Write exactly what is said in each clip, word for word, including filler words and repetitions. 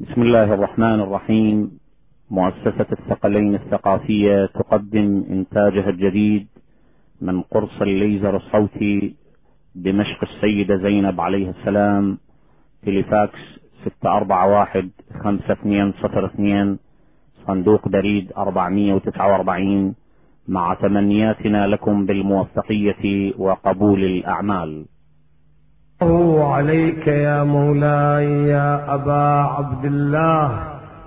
بسم الله الرحمن الرحيم. مؤسسة الثقلين الثقافية تقدم إنتاجها الجديد من قرص الليزر الصوتي دمشق السيدة زينب عليه السلام، تليفاكس ستة أربعة واحد خمسة اثنين صفر اثنين، صندوق بريد أربعمائة وتسعة وأربعين، مع تمنياتنا لكم بالموفقية وقبول الأعمال. عليك يا مولاي يا أبا عبد الله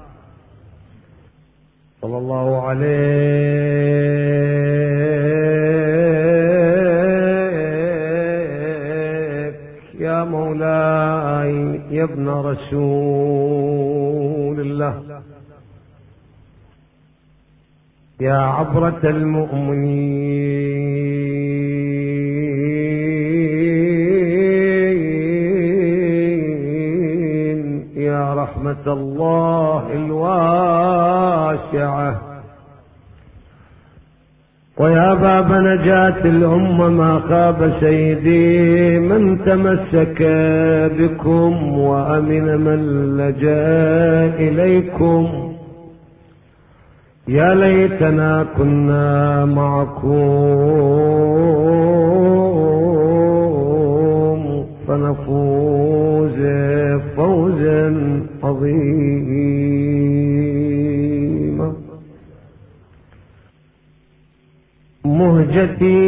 صلى الله عليك يا مولاي يا ابن رسول الله يا عبرة المؤمنين يا رحمة الله الواسعة ويا باب نجاة الأمة، ما خاب سيدي من تمسك بكم وأمن من لجأ إليكم. يا ليتنا كنا معكم فنفوز فوزا عظيما. مهجتي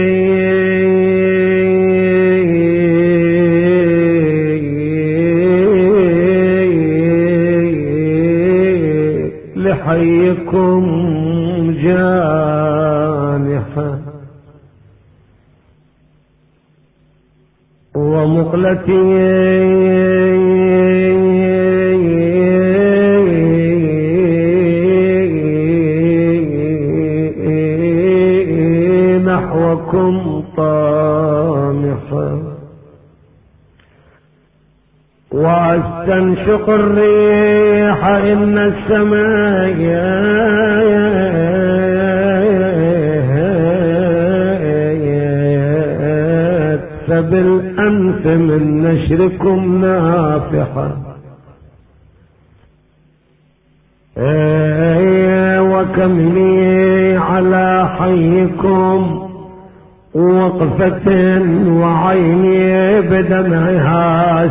لحيكم جانحة ومقلتي نحوكم طامحة، واستنشق الريح إن السماء فبالأنف من نشركم نافحة. وكم لي على حيكم وقفة وعيني بدمعها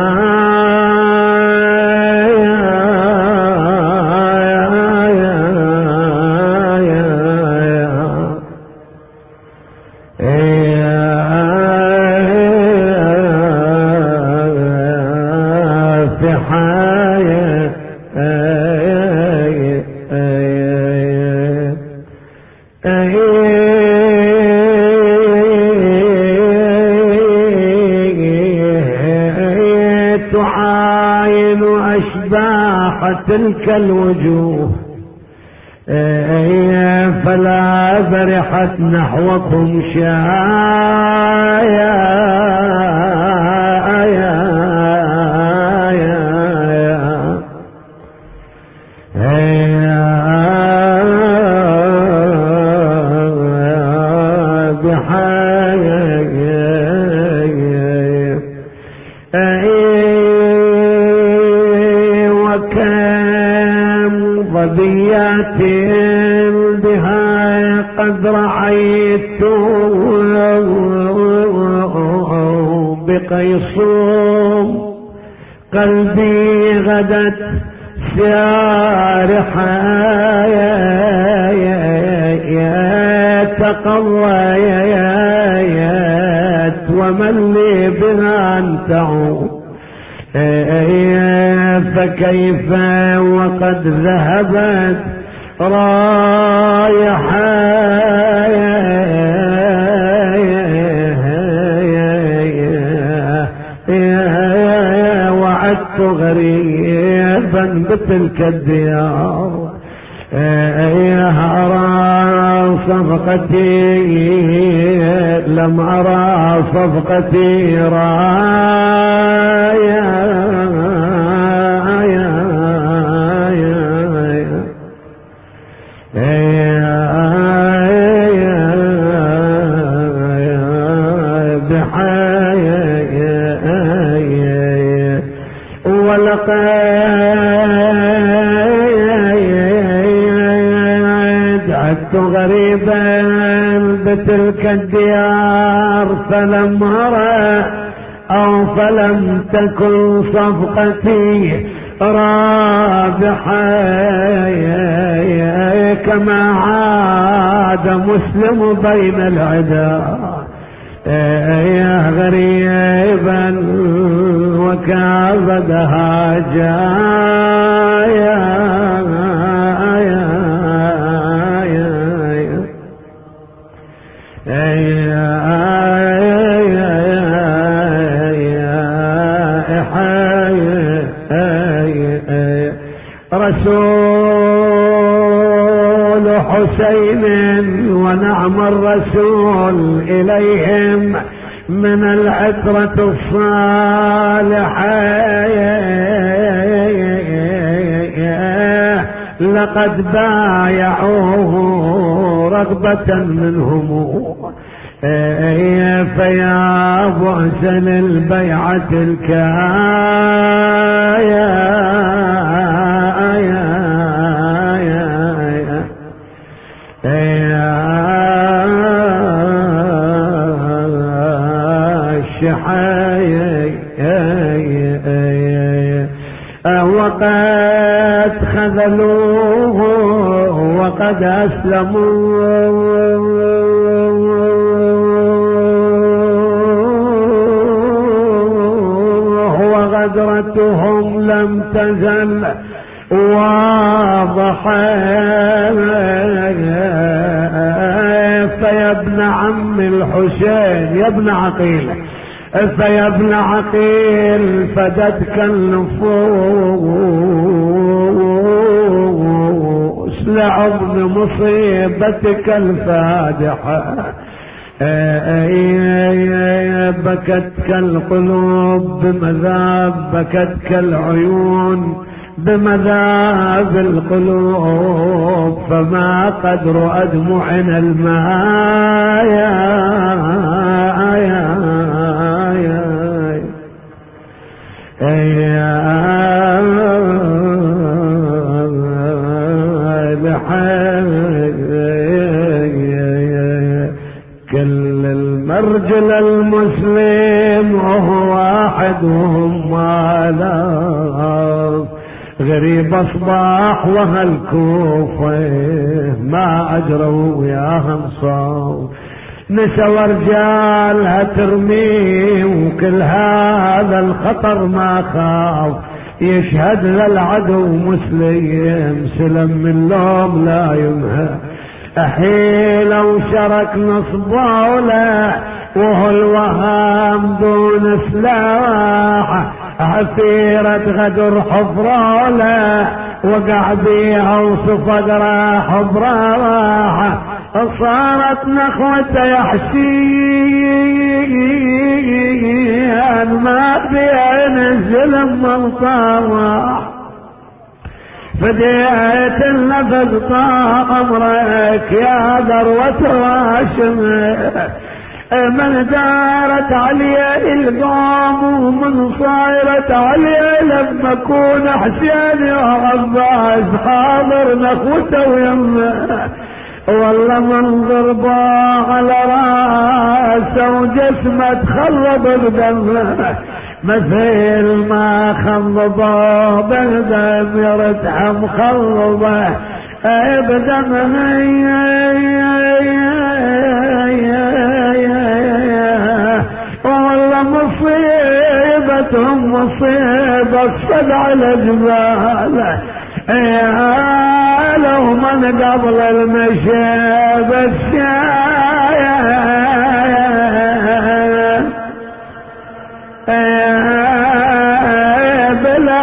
تلك الوجوه فلا برحت نحوكم شايا بها قد رأيت بقيصوم قلبي غدت سارحة تقويت ومن لي بها انتعوا، فكيف وقد ذهبت رايحة وعدت غريبا بتلك الديار. أرى صفقتي لم أرى صفقتي رايا ولقد عدت غريبا بتلك الديار فلم أرى أو فلم تكن صفقتي رابحة كما عاد مسلم بين العدا يا غريبا وكابدها جايا رسول حسين ونعم الرسول إليهم من العترة الصالحة لقد بايعوه رغبة منهم فيا بؤس للبيعة الكايا وقد خذلوه وقد أسلموا وغدرتهم لم تزل واضحة فيا ابن عم الحسين يا ابن عقيل فيا ابن عقيل فدتك النفوس لعظم مصيبتك الفادحة بكتك القلوب بمذاب بكتك العيون بمذاب القلوب فما قدر أدمعنا الماء كل المرجل المسلم وهو واحد وهم آلاف غريب أصباح وهالكوفة ما أجروا وياهم صار نسوا رجالها ترمي وكل هذا الخطر ما خاف يشهد للعدو مسلم سلم من لوم لا يمهى حيلة وشرك نصبوله وهو الوهام دون سلاح عثيرة غدر حفروله وقع بيها وصفق راح براح صارت نخوته يا حسين ما بين الظلم والطمع فديت النفس طاق امرك يا ذروة واشم من دارت علي القوم ومن صايرت علي لما اكون حسين يا عباس حاضر نخوته ويمه والله منظر باع على راسه وجسمه تخرب بدمه مثل ما خضبه بالدم يرتحم خضبه بدمه والله مصيبتهم مصيبة الصدع الجبال لو من قبل المشي بالشاية بلا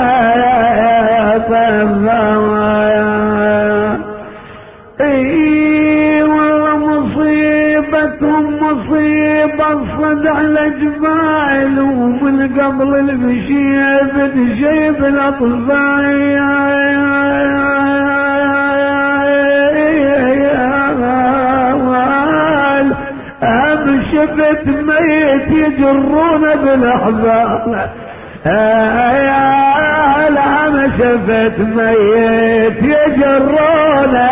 اي والله مصيبتهم مصيبة الصدع الجبال ومن قبل المشي بتجيب الاطفال شفت ميت يجرون بالاحبال الهم شفت ميت يجرونه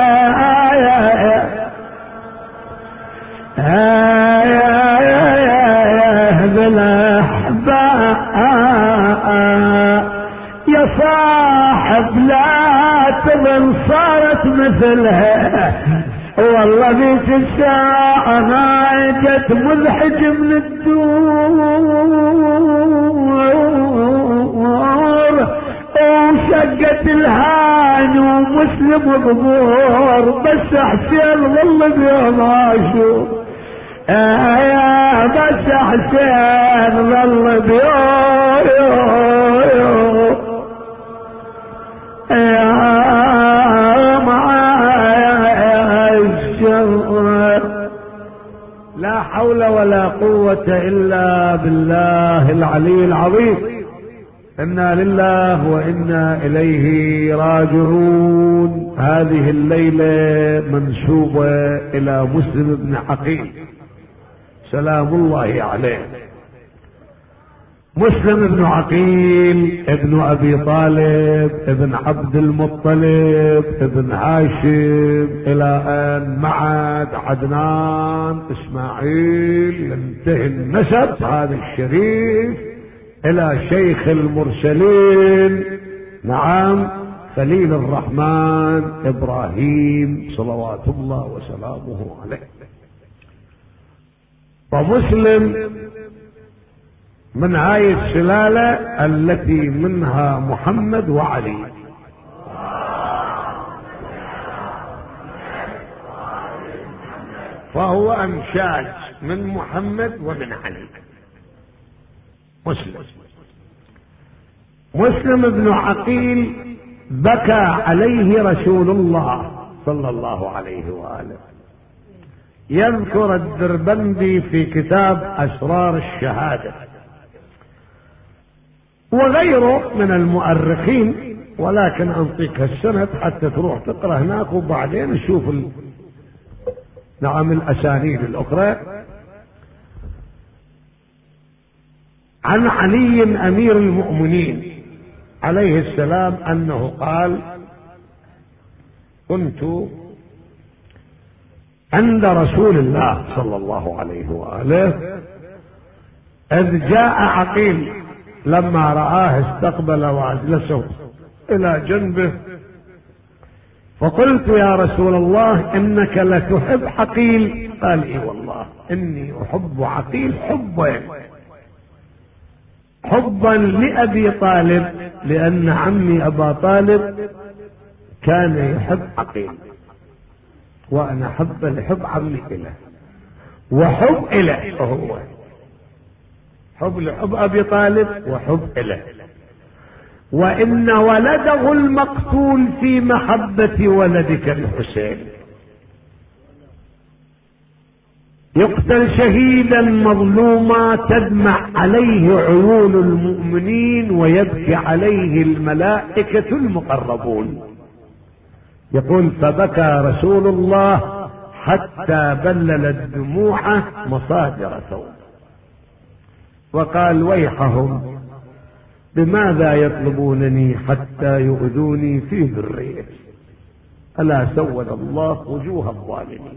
يا صاحب لا تظن صارت مثلها والله بيت الساعة ناجت مزحج من الدور وشقت الهان ومسلم ضبور بس حسين ظل بيوم يا بس حسين ظل بيوم يا لا حول ولا قوة إلا بالله العلي العظيم. إنا لله وإنا إليه راجعون. هذه الليلة منسوبة إلى مسلم بن عقيل سلام الله عليه. مسلم بن عقيل ابن أبي طالب ابن عبد المطلب ابن هاشم إلى أن معد عدنان إسماعيل ينتهي النسب هذا الشريف إلى شيخ المرسلين نعم خليل الرحمن إبراهيم صلوات الله وسلامه عليه. ومسلم من هاي السلالة التي منها محمد وعلي. فهو أنشاج من محمد ومن علي. مسلم مسلم بن عقيل بكى عليه رسول الله صلى الله عليه وآله. يذكر الدربندي في كتاب أسرار الشهادة وغيره من المؤرخين، ولكن أنطيك السند حتى تروح تقرأ هناك وبعدين نشوف ال... نعم الأسانيد الأخرى. عن علي أمير المؤمنين عليه السلام أنه قال: كنت عند رسول الله صلى الله عليه وآله إذ جاء عقيل لما رآه استقبل وأجلسه إلى جنبه، فقلت: يا رسول الله إنك لتحب عقيل؟ قال: إي والله إني أحب عقيل حبا حبا لأبي طالب، لأن عمي أبا طالب كان يحب عقيل وأنا حب لحب عمي إله وحب إله، فهو حب لحب أبي طالب وحب إله. وإن ولده المقتول في محبة ولدك الحسين يقتل شهيدا مظلوما تدمع عليه عيون المؤمنين ويبكي عليه الملائكة المقربون. يقول: فبكى رسول الله حتى بللت دموعه مصادر ثوب، وقال: ويحهم بماذا يطلبونني حتى يؤذوني في ذريتي؟ ألا سود الله وجوه الظالمين.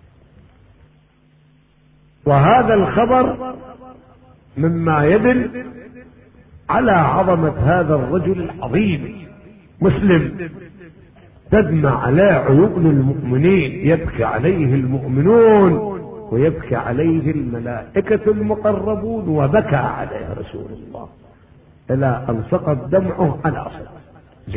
وهذا الخبر مما يدل على عظمة هذا الرجل العظيم. مسلم تدمع على عيون المؤمنين، يبكي عليه المؤمنون ويبكي عليه الملائكة المقربون، وبكى عليه رسول الله إلى أن سقط دمعه على صدره.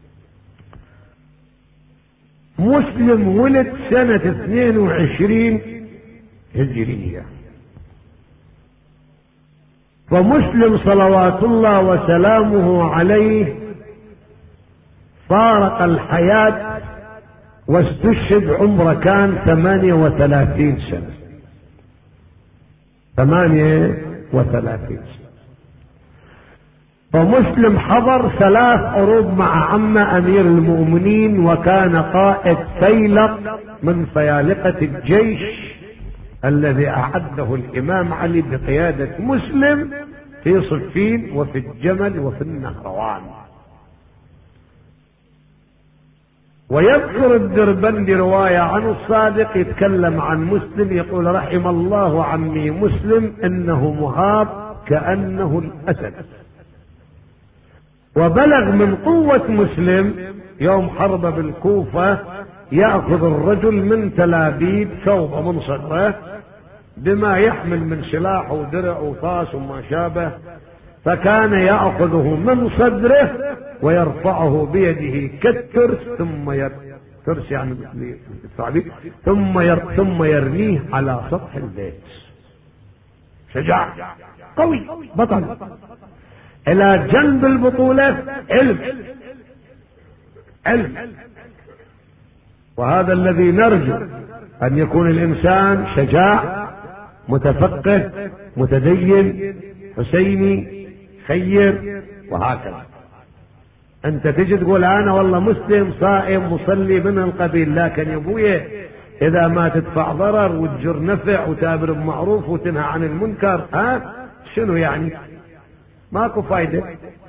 مسلم ولد سنة اثنين وعشرين هجرية، ومسلم صلوات الله وسلامه عليه فارق الحياة واستشهد عمره كان ثمانية وثلاثين سنة ثمانية وثلاثين سنة. ومسلم حضر ثلاث حروب مع عمه أمير المؤمنين، وكان قائد فيلق من فيالقة الجيش الذي أعده الإمام علي بقيادة مسلم في صفين وفي الجمل وفي النهروان. ويذكر الدربندي رواية عن الصادق يتكلم عن مسلم يقول رحم الله عمي مسلم انه مهاب كأنه الاسد. وبلغ من قوة مسلم يوم حرب بالكوفة يأخذ الرجل من تلابيب ثوب من صدره بما يحمل من سلاح ودرع وطاس وما شابه، فكان يأخذه من صدره ويرفعه بيده كالترس ثم ير... ترس يعني ثم ير... ثم يرميه على سطح البيت. شجاع قوي بطل. الى جنب البطولة علم علم. وهذا الذي نرجو ان يكون الانسان شجاع متفقه متدين حسيني خير وهكذا. انت تجي تقول انا والله مسلم صائم مصلي من القبيل، لكن يا ابويا اذا ما تدفع ضرر وتجر نفع وتامر بمعروف وتنهى عن المنكر، ها شنو يعني؟ ماكو فايدة.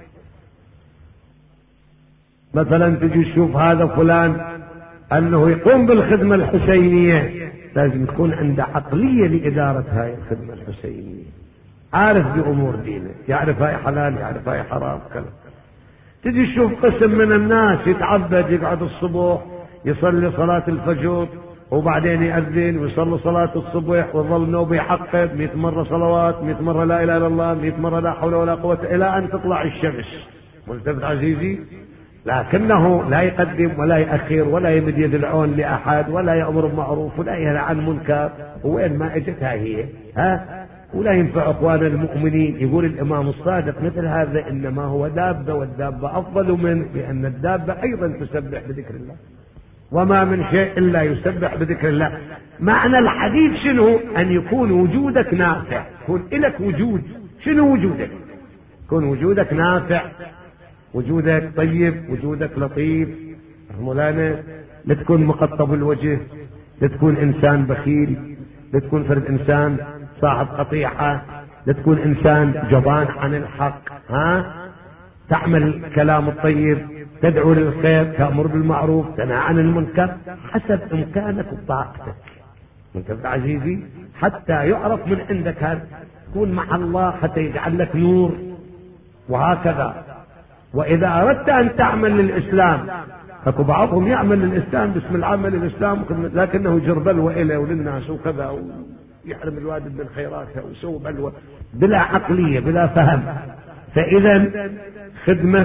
مثلا تجي تشوف هذا فلان انه يقوم بالخدمة الحسينية، لازم يكون عنده عقلية لادارة هاي الخدمة الحسينية، عارف بامور دينه، يعرف هاي حلال يعرف هاي حرام كذا. تجي تشوف قسم من الناس يتعبد يقعد الصبح يصلي صلاة الفجر وبعدين يأذن ويصلي صلاة الصبح ويظل نوبه يحقق مئة مرة صلوات، مئة مرة لا اله الا الله، مئة مرة لا حول ولا قوة الى ان تطلع الشمس. ملتفت عزيزي؟ لكنه لا يقدم ولا يأخر ولا يمد يد العون لأحد ولا يأمر بمعروف ولا ينهى عن منكر. وين ما اجت هي ها؟ ولا ينفع اخوان المؤمنين. يقول الامام الصادق مثل هذا انما هو دابة والدابة افضل منه، لان الدابة ايضا تسبح بذكر الله، وما من شيء الا يسبح بذكر الله. معنى الحديث شنو؟ ان يكون وجودك نافع، يكون لك وجود. شنو وجودك؟ يكون وجودك نافع، وجودك طيب، وجودك لطيف. مولانا لا تكون مقطب الوجه، لا تكون انسان بخيل، لا تكون فرد انسان صاحب قطيعة، لا تكون انسان جبان عن الحق، ها؟ تعمل الكلام الطيب، تدعو للخير، تأمر بالمعروف، تنهى عن المنكر حسب امكانك وطاقتك. انت عزيزي حتى يعرف من عندك هذا، تكون مع الله حتى يجعل لك نور، وهكذا. واذا اردت ان تعمل للاسلام، فكو بعضهم يعمل للاسلام باسم العمل للاسلام لكنه يجر بلوى اليه وللناس وكذا، ويحرم الوالد من خيراته ويسوي بلوى بلا عقلية بلا فهم. فاذا خدمة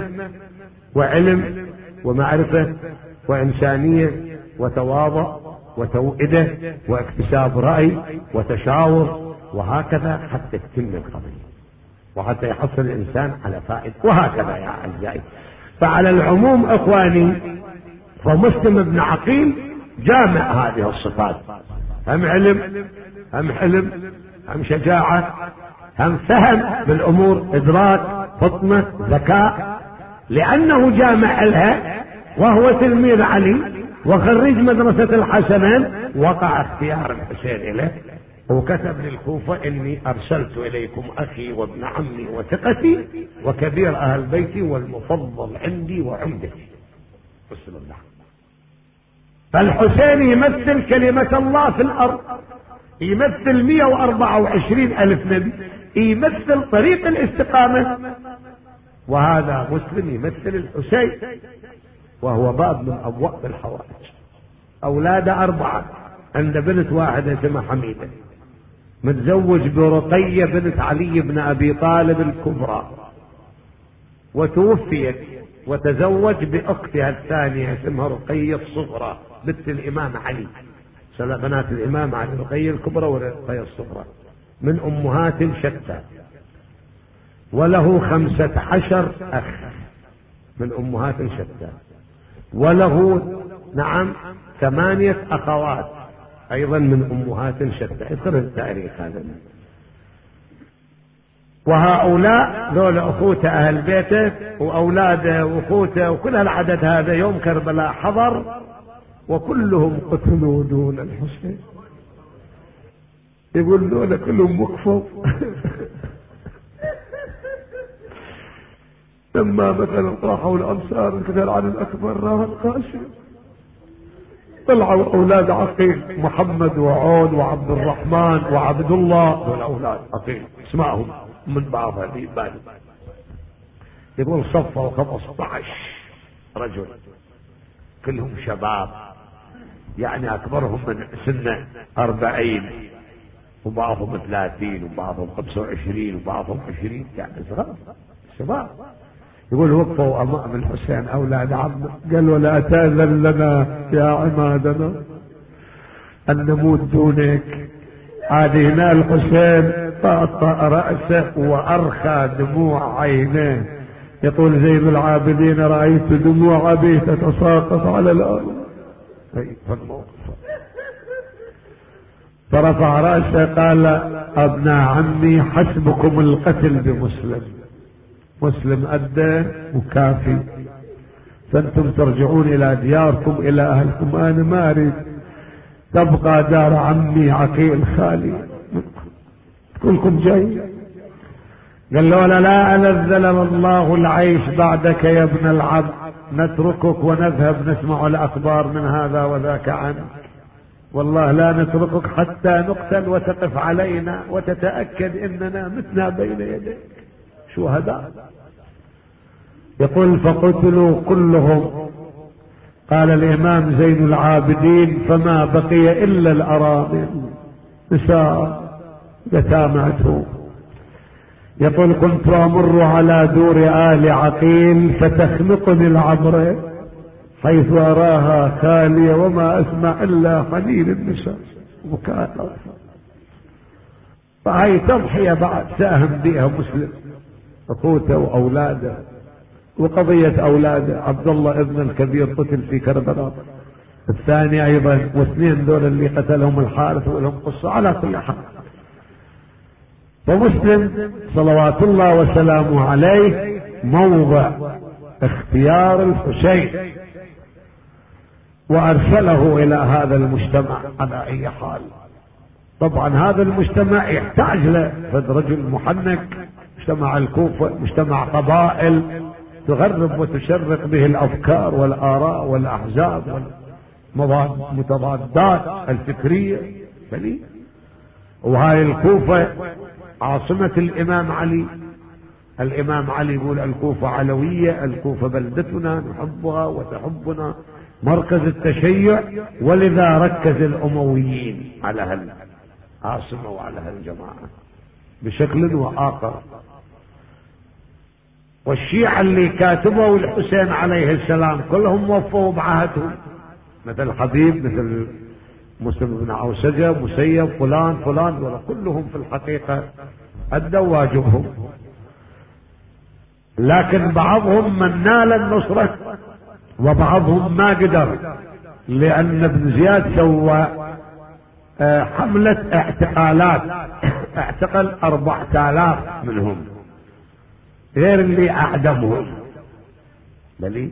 وعلم ومعرفة وإنسانية وتواضع وتوئدة واكتساب رأي وتشاور، وهكذا حتى تتم القضية وحتى يحصل الإنسان على فائدة، وهكذا يا أعزائي. فعلى العموم إخواني، فمسلم بن عقيل جامع هذه الصفات، هم علم هم حلم هم شجاعة هم فهم بالأمور، إدراك فطنة ذكاء، لأنه جامع لها وهو تلميذ علي وخريج مدرسة الحسنين. وقع اختيار الحسين إليه وكتب للكوفة إني أرسلت إليكم أخي وابن عمي وثقتي وكبير أهل بيتي والمفضل عندي وعمدتي. بسم الله. فالحسين يمثل كلمة الله في الأرض، يمثل مئة وأربعة وعشرين ألف نبي، يمثل طريق الاستقامة. وهذا مسلم يمثل الحسين، وهو باب من أبواب الحوائج. أولاده أربعة، عند بنت واحدة اسمها حميدة، متزوج برقية بنت علي بن أبي طالب الكبرى، وتوفيت وتزوج بأختها الثانية اسمها رقية الصغرى بنت الإمام علي، بنات الإمام علي، رقية الكبرى ورقية الصغرى، من أمهات شتى. وله خمسة عشر أخ من أمهات شتى، وله نعم ثمانية أخوات أيضا من أمهات شتى. اقرأ التاريخ هذا. وهؤلاء ذول أخوته أهل بيته وأولاده وأخوته وكل العدد هذا يوم كربلاء حضر، وكلهم قتلوا دون الحسين. يقول ذول كلهم وقفوا لما مثلا طاحوا الأنصار القتال على الأكبر راح القاسم طلعوا اولاد عقيل، محمد وعون وعبد الرحمن وعبد الله، والاولاد عقيل اسمائهم من بعض هذه بالي. يقول صفوا خمسة عشر رجل كلهم شباب، يعني اكبرهم من سنة اربعين وبعضهم ثلاثين وبعضهم خمسة وعشرين وبعضهم عشرين، يعني صغار شباب. يقول وقفوا امام الحسين اولاد عمه، قالوا لا تاذن لنا يا عمادنا ان نموت دونك. عاد هنا الحسين طأطأ رأسه وارخى دموع عينيه. يقول زين العابدين رأيت دموع ابي تتساقط على الارض. فرفع رأسه قال ابناء عمي حسبكم القتل بمسلم، مسلم أدى وكافي، فأنتم ترجعون إلى دياركم إلى أهلكم. أنا ما أريد تبقى دار عمي عقيل خالي، كلكم جاي. قال له لا لا أنزل الله العيش بعدك يا ابن العبد، نتركك ونذهب نسمع الأخبار من هذا وذاك عنك، والله لا نتركك حتى نقتل وتقف علينا وتتأكد إننا متنا بين يديك شهداء. يقول فقتلوا كلهم. قال الإمام زين العابدين فما بقي إلا الأراضي نساء يتامته. يقول كنت أمر على دور آل عقيل فتخنقني العبرة حيث أراها خالية وما أسمع إلا حنين النساء وبكاء الأطفال. فهي تضحية بعد ساهم بها مسلم أخوته وأولاده. وقضية أولاده عبد الله ابن الكبير قتل في كربلاء، الثاني أيضا، واثنين دول اللي قتلهم الحارث ولهم قصة. على كل حال ومسلم صلوات الله وسلامه عليه موضع اختيار الحسين وأرسله إلى هذا المجتمع على أي حال. طبعا هذا المجتمع يحتاج له فد رجل محنك. مجتمع الكوفة مجتمع قبائل تغرب وتشرق به الأفكار والآراء والأحزاب والمتضادات الفكرية. وهاي الكوفة عاصمة الإمام علي. الإمام علي يقول الكوفة علوية، الكوفة بلدتنا نحبها وتحبنا، مركز التشيع، ولذا ركز الأمويين على هالعاصمة وعلى هالجماعة بشكل وآخر. والشيعة اللي كاتبوا الحسين عليه السلام كلهم وفوا بعهدهم، مثل حبيب، مثل مسلم بن عوسجة، مسيب، فلان فلان، ولا كلهم في الحقيقة أدوا واجبهم. لكن بعضهم من نال النصرة وبعضهم ما قدر، لأن ابن زياد سوى حملة اعتقالات، اعتقل أربعة آلاف منهم غير اللي أعدمهم. بلي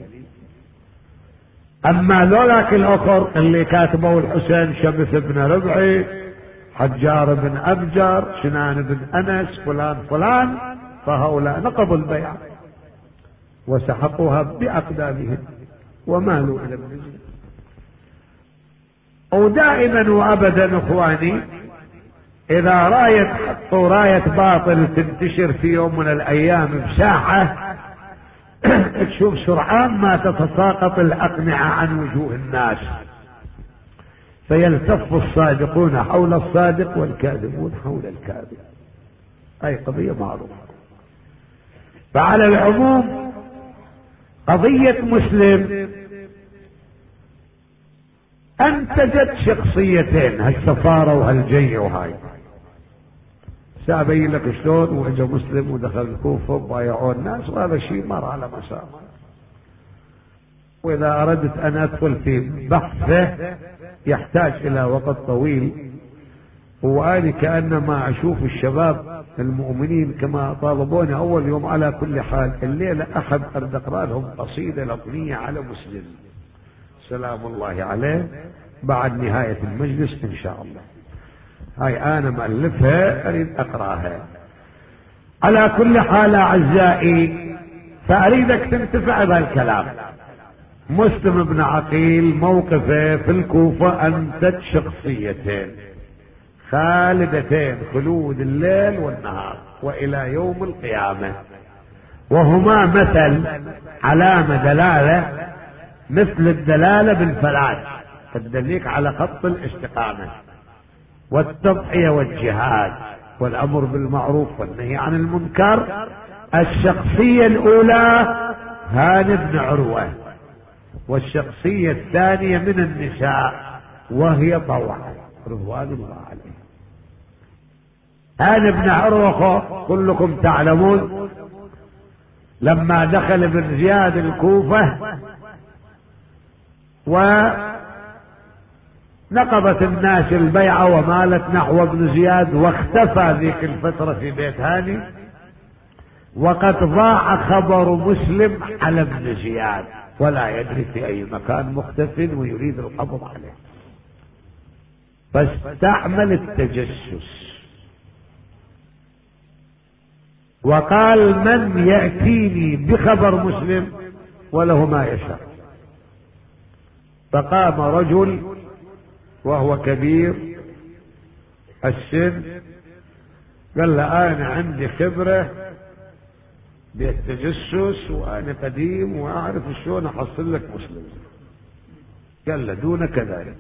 أما ذولاك الأخر اللي كاتبوا الحسين، شمس بن ربعي، حجار بن أبجر، شنان بن أنس، فلان فلان، فهؤلاء نقضوا البيعة وسحقوها بأقدامهم ومالوا إلى ابن زياد. ودائما وأبدا إخواني إذا راية حطوا راية باطل تنتشر في يوم من الأيام بساحة تشوف سرعان ما تتساقط الأقنعة عن وجوه الناس، فيلتف الصادقون حول الصادق والكاذبون حول الكاذب. أي قضية معروفة. فعلى العموم قضية مسلم أنتجت شخصيتين، هالسفارة وهالجية وهاي. سأبين لك شلون وإجا مسلم ودخل الكوفة وبايعوا الناس، وهذا الشيء مر على مسار. وإذا أردت أن أدخل في بحثه يحتاج إلى وقت طويل، وأنا كأنما أشوف الشباب المؤمنين كما طالبوني أول يوم. على كل حال الليلة أحد أرد أقرأ لهم قصيدة لطنية على مسلم سلام الله عليه بعد نهاية المجلس إن شاء الله. هاي أنا مؤلفها أريد أقرأها. على كل حال أعزائي، فأريدك تنتفع بهالكلام. مسلم بن عقيل موقفه في الكوفة أنتج شخصيتين خالدتين خلود الليل والنهار وإلى يوم القيامة، وهما مثل علامة دلالة مثل الدلالة بالفلاس تدليك على خط الاستقامة والتضحية والجهاد والأمر بالمعروف والنهي عن المنكر. الشخصية الأولى هاني بن عروة، والشخصية الثانية من النساء وهي طوعة رضوان الله عليه. هاني بن عروة كلكم تعلمون لما دخل ابن زياد الكوفة ونقضت الناس البيعة ومالت نحو ابن زياد، واختفى ذيك الفترة في بيت هاني، وقد ضاع خبر مسلم على ابن زياد ولا يدري في أي مكان مختف ويريد القبض عليه، فاستعمل التجسس وقال من يأتيني بخبر مسلم وله ما يشاء. فقام رجل وهو كبير السن قال له أنا عندي خبرة بالتجسس وأنا قديم وأعرف شلون أحصل لك مسلم. قال له دون كذلك.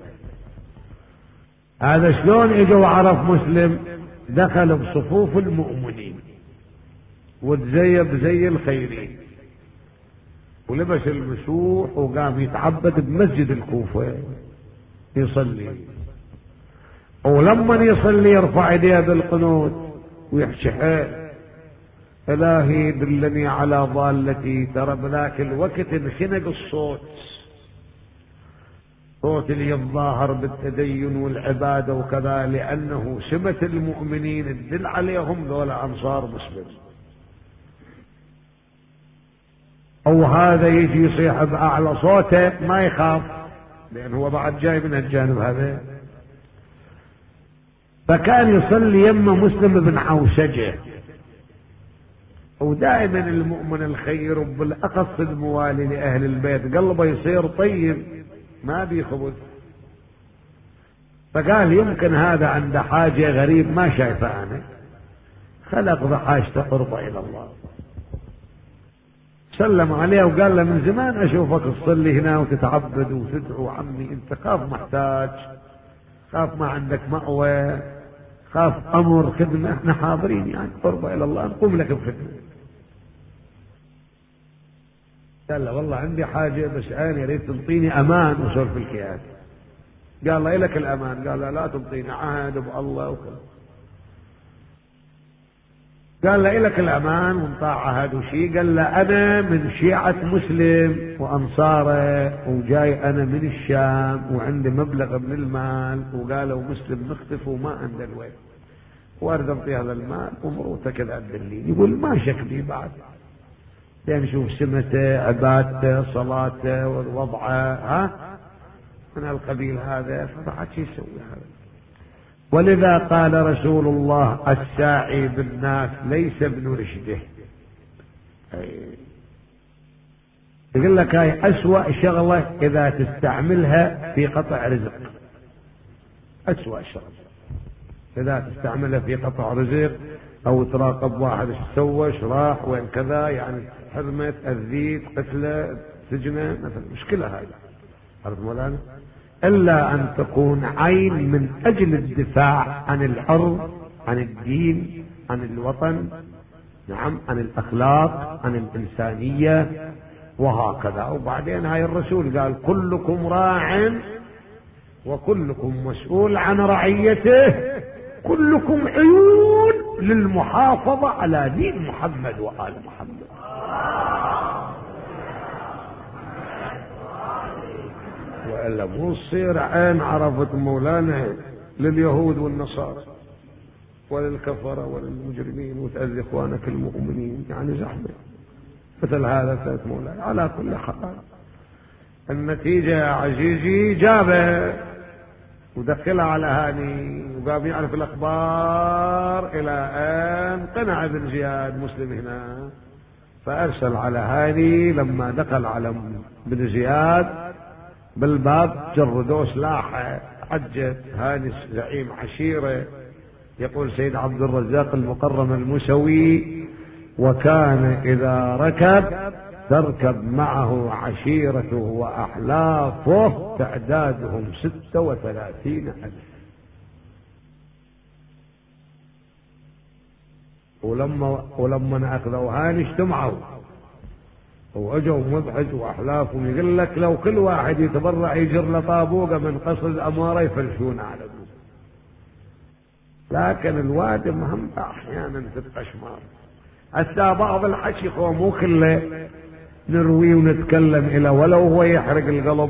هذا شلون اجوا وعرف مسلم؟ دخل بصفوف المؤمنين وتزيب زي الخيرين ولبس المسوح وقام يتعبد بمسجد الكوفة يصلي، ولما يصلي يرفع يديه بالقنوت ويحكي حيل إلهي دلني على ضالتي. ترى بذاك الوقت انخنق الصوت، صوت اللي يتظاهر بالتدين والعبادة وكذا، لأنه سمة المؤمنين تدل عليهم ذولا أنصار مسلم. أو هذا يجي يصيح بأعلى صوته ما يخاف لأن هو بعد جاي من الجانب هذا. فكان يصلي يم مسلم بن عوسجة، ودائما المؤمن الخير وبالأخص الموالي لأهل البيت قلبه يصير طيب ما بيخبث. فقال يمكن هذا عنده حاجة غريب ما شايفه أنا، خلق بحاجته قربة إلى الله. سلم عليه وقال له من زمان أشوفك تصلي هنا وتتعبد وتدعو عمي، أنت خاف محتاج، خاف ما عندك مأوى، خاف أمر خدمة، احنا حاضرين يعني قربة إلى الله نقوم لك بخدمة. قال له والله عندي حاجة بس أنا يا ريت تنطيني أمان وصول في الكيان. قال له إلك الأمان. قال له لا تنطيني عهد بالله وكذا. قال له إلك الأمان ونطاع عهد وشي. قال له أنا من شيعة مسلم وأنصاره وجاي أنا من الشام وعندي مبلغ من المال، وقالوا مسلم نختف وما عنده الوين وارد أعطي هذا المال ومروته كذا تدليني. يقول ما شك بي بعد لأن نشوف سمته عبادته صلاته ووضعه ها من القبيل هذا، فبعد شي يسوي هذا. ولذا قال رسول الله الساعي بالناس ليس ابن رشده. يقول لك هاي أسوأ شغلة إذا تستعملها في قطع رزق، أسوأ شغلة إذا تستعملها في قطع رزق أو تراقب واحد ايش سوى ايش راح وين كذا، يعني حرمة أذيت قتله سجنه مثلا، مشكلة هذه عرفت مولانا. إلا أن تكون عين من أجل الدفاع عن الأرض عن الدين عن الوطن، نعم عن الأخلاق عن الإنسانية وهكذا. وبعدين هاي الرسول قال كلكم راع وكلكم مسؤول عن رعيته، كلكم عيون للمحافظة على دين محمد وآل محمد. وإلا مو تصير عين عرفت مولانا لليهود والنصارى وللكفرة وللمجرمين وتأذي إخوانك المؤمنين، يعني زحمة مثل هذا فات مولانا. على كل حال النتيجة يا عزيزي جابه ودخلها على هاني وقام يعرف الأخبار إلى أن قنع ابن زياد مسلم هنا فأرسل على هاني لما دخل على بن زياد بالباب جردوه سلاحه، حجة هاني زعيم عشيرة. يقول سيد عبد الرزاق المقرم المسوي: وكان إذا ركب تركب معه عشيرته وأحلافه تعدادهم ستة وثلاثين ألف. ولما ولما أخذوا هاني اجتمعوا واجوا مضحج وأحلافهم. يقول لك لو كل واحد يتبرع يجر له طابوقة من قصر الأمارة يفلشون على ابوه. لكن الوادي مهم أحيانا تبقى شمار. هسه بعض الحكي هو مو كله نروي ونتكلم إلى ولو هو يحرق القلب.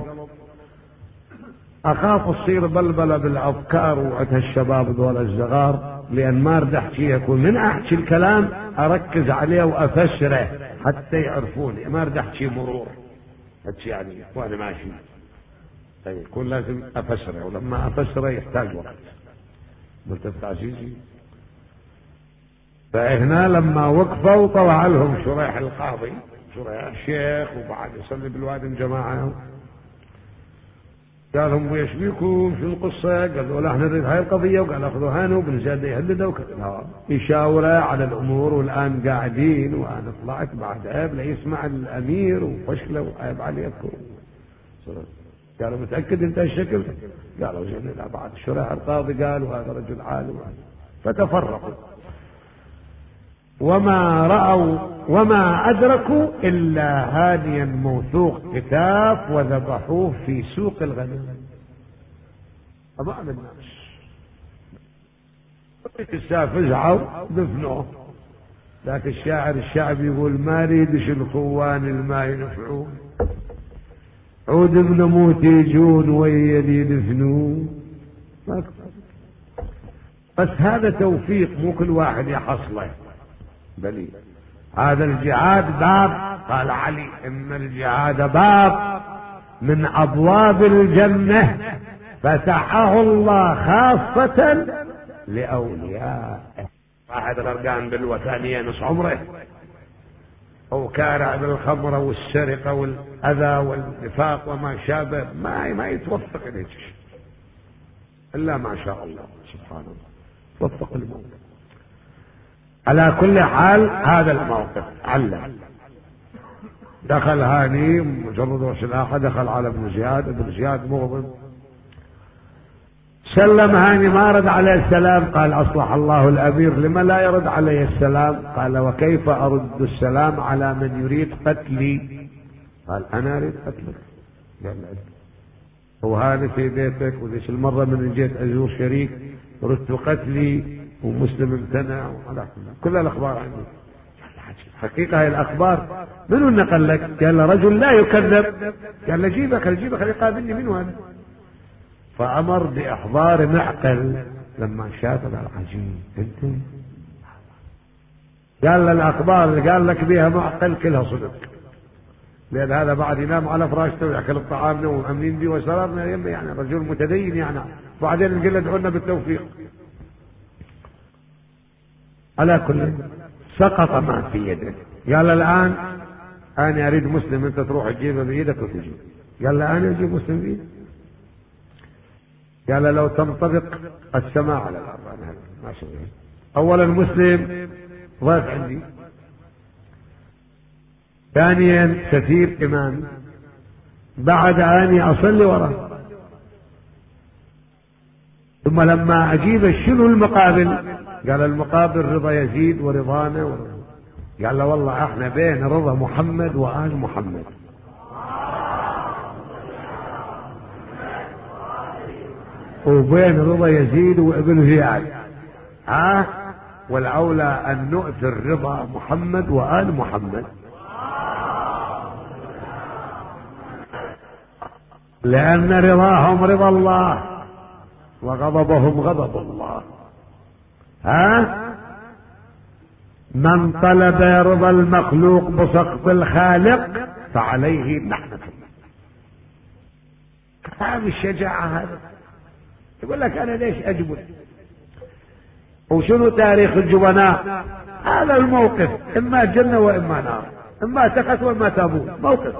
أخاف تصير بلبلة بالأفكار وعد الشباب دول الصغار، لأن ما أريد أحكي يكون من أحكي الكلام أركز عليه وأفسره حتى يعرفوني، ما أريد أحكي مرور أحكي يعني وأنا ماشي. طيب يكون لازم أفسره، ولما أفسره يحتاج وقت. ملتفت عزيزي. فهنا لما وقفوا طلع لهم شريح القاضي، شريح الشيخ، وبعد يصلي بالوادي جماعة. قال لهم ويش بيكم شو القصة؟ قالوا له احنا نريد هاي القضية، وقال اخذوا هانو بن زياد يهدده وكذا يشاوره على الامور. والان قاعدين وانا طلعت بعد عيب ليسمع الامير وفشله وعيب عليكم. قالوا متأكد انت الشكل؟ قالوا زين. لا بعد شريح القاضي قال وهذا رجل عالم. فتفرقوا وما رأوا وما أدركوا إلا هانيا موثوق كتاف وذبحوه في سوق الغنم أمام الناس. فزعوا دفنوه. لكن الشاعر الشعب يقول ما ريدش الخوان الماء ينفعون، عود بنموت يجون ويلي دفنون. بس هذا توفيق مو كل واحد يحصله. بلي هذا الجهاد باب، قال علي إن الجهاد باب من أبواب الجنة فتحه الله خاصة لأوليائه. واحد غرقان بالوثنية نص عمره، أو كارع بالخمرة والسرقة والأذى والنفاق وما شابه، ما ما يتوفق إليه إلا ما شاء الله سبحانه توفق الموت. على كل حال هذا الموقف علم. دخل هاني مجرد سلاحه، دخل على ابن زياد. ابن زياد مغضب، سلم هاني ما رد عليه السلام. قال أصلح الله الأمير لما لا يرد عليه السلام؟ قال وكيف أرد السلام على من يريد قتلي؟ قال أنا أريد قتلك. قال هو هاني في بيتك، وليش المرة من جيت أزور شريك ردت قتلي ومسلم امتنع وعلى كل الأخبار عني. حقيقة هاي الأخبار منو نقل لك؟ قال رجل لا يكذب. قال له جيبك جيبك يقابلني منو هذا؟ فأمر بإحضار معقل. لما شاف العجيب انت قال له الأخبار اللي قال لك بيها معقل كلها صدق، لأن هذا بعد ينام على فراشته ويأكل الطعام ومأمنين به وسررنا يمه، يعني رجل متدين يعني. بعدين نقول له ادعوا لنا بالتوفيق. على كل سقط ما في يده. قال الآن أنا أريد مسلم، أنت تروح تجيبه بيدك وتجيب. قال له أنا أجيب مسلم بيدي. قال لو تنطبق السماء على الأرض أنا ما شاء الله. أولا مسلم ضيف عندي، ثانيا سفير إمام، بعد أني أصلي وراه، ثم لما أجيب شنو المقابل؟ قال المقابل رضا يزيد ورضانا ورضا. قال له والله احنا بين رضا محمد وآل محمد. وبين رضا يزيد وابن زياد، ها والأولى أن نؤثر رضا محمد وآل محمد، لأن رضاهم رضا الله وغضبهم غضب الله. ها من طلب رضا المخلوق بسخط الخالق فعليه لعنة الله. هذه الشجاعة. هذا يقول لك أنا ليش أجبن؟ وشنو تاريخ الجبناء؟ هذا الموقف إما جنة وإما نار. اما تقت وما تابون موقف.